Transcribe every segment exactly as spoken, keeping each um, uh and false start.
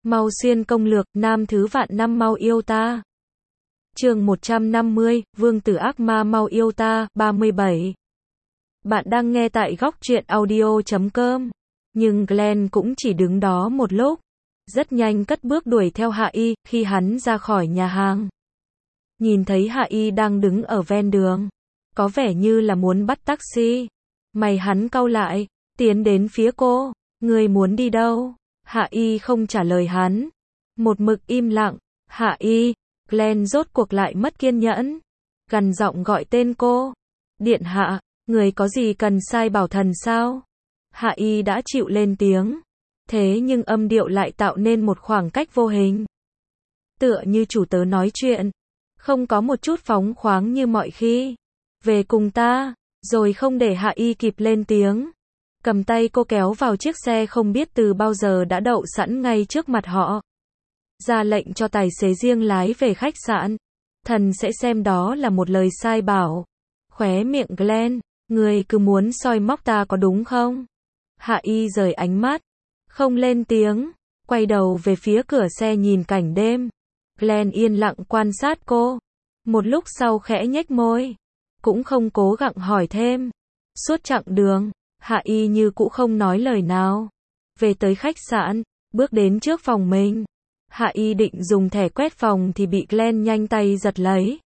Mau xuyên công lược, nam thứ vạn năm mau yêu ta. Chương một trăm năm mươi, Vương tử ác ma mau yêu ta, ba mươi bảy. Bạn đang nghe tại góc truyện audio chấm com. Nhưng Glenn cũng chỉ đứng đó một lúc. Rất nhanh cất bước đuổi theo Hạ Y, khi hắn ra khỏi nhà hàng. Nhìn thấy Hạ Y đang đứng ở ven đường. Có vẻ như là muốn bắt taxi. Mày hắn cau lại, tiến đến phía cô. Người muốn đi đâu? Hạ Y không trả lời hắn. Một mực im lặng. Hạ Y, Glenn rốt cuộc lại mất kiên nhẫn. Gằn giọng gọi tên cô. Điện hạ, người có gì cần sai bảo thần sao? Hạ Y đã chịu lên tiếng. Thế nhưng âm điệu lại tạo nên một khoảng cách vô hình. Tựa như chủ tớ nói chuyện. Không có một chút phóng khoáng như mọi khi. Về cùng ta. Rồi không để Hạ Y kịp lên tiếng. Cầm tay cô kéo vào chiếc xe không biết từ bao giờ đã đậu sẵn ngay trước mặt họ. Ra lệnh cho tài xế riêng lái về khách sạn. Thần sẽ xem đó là một lời sai bảo. Khóe miệng Glenn. Người cứ muốn soi móc ta có đúng không? Hạ Y rời ánh mắt. Không lên tiếng. Quay đầu về phía cửa xe nhìn cảnh đêm. Glenn yên lặng quan sát cô. Một lúc sau khẽ nhếch môi. Cũng không cố gắng hỏi thêm. Suốt chặng đường, Hạ Y như cũ không nói lời nào. Về tới khách sạn, bước đến trước phòng mình. Hạ Y định dùng thẻ quét phòng thì bị Glenn nhanh tay giật lấy.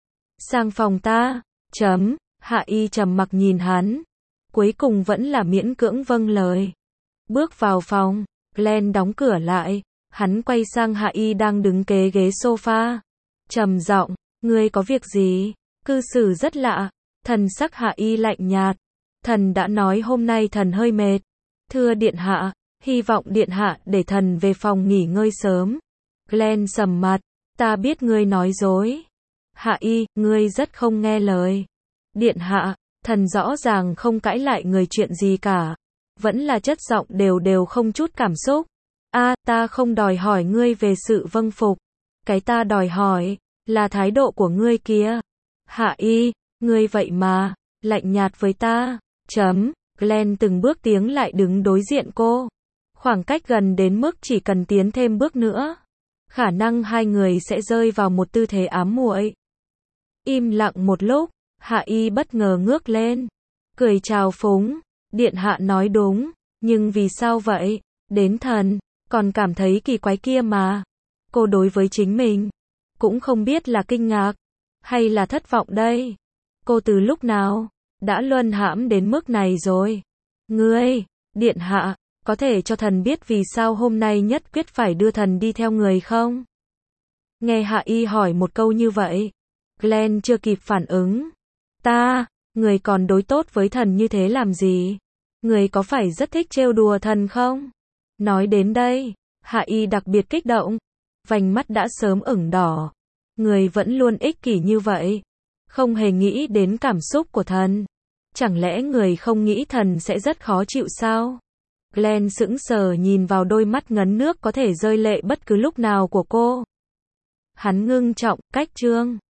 Sang phòng ta. Chấm. Hạ Y trầm mặc nhìn hắn. Cuối cùng vẫn là miễn cưỡng vâng lời. Bước vào phòng, Glenn đóng cửa lại. Hắn quay sang Hạ Y đang đứng kế ghế sofa. Trầm giọng, ngươi có việc gì? Cư xử rất lạ. Thần sắc Hạ Y lạnh nhạt. Thần đã nói hôm nay thần hơi mệt. Thưa điện hạ, hy vọng điện hạ để thần về phòng nghỉ ngơi sớm. Glenn sầm mặt. Ta biết ngươi nói dối. Hạ Y, ngươi rất không nghe lời. Điện hạ, thần rõ ràng không cãi lại người chuyện gì cả. Vẫn là chất giọng đều đều không chút cảm xúc. A, à, ta không đòi hỏi ngươi về sự vâng phục. Cái ta đòi hỏi là thái độ của ngươi kia. Hạ Y, ngươi vậy mà lạnh nhạt với ta. Chấm. Glenn từng bước tiến lại đứng đối diện cô. Khoảng cách gần đến mức chỉ cần tiến thêm bước nữa, khả năng hai người sẽ rơi vào một tư thế ám muội. Im lặng một lúc, Hạ Y bất ngờ ngước lên, cười chào phúng. Điện hạ nói đúng, nhưng vì sao vậy? Đến thần còn cảm thấy kỳ quái kia mà. Cô đối với chính mình cũng không biết là kinh ngạc hay là thất vọng đây. Cô từ lúc nào đã luân hãm đến mức này rồi? Ngươi, điện hạ, có thể cho thần biết vì sao hôm nay nhất quyết phải đưa thần đi theo người không? Nghe Hạ Y hỏi một câu như vậy, Glenn chưa kịp phản ứng. Ta, người còn đối tốt với thần như thế làm gì? Người có phải rất thích trêu đùa thần không? Nói đến đây, Hạ Y đặc biệt kích động. Vành mắt đã sớm ửng đỏ. Người vẫn luôn ích kỷ như vậy. Không hề nghĩ đến cảm xúc của thần. Chẳng lẽ người không nghĩ thần sẽ rất khó chịu sao? Glenn sững sờ nhìn vào đôi mắt ngấn nước có thể rơi lệ bất cứ lúc nào của cô. Hắn ngưng trọng, cách chương.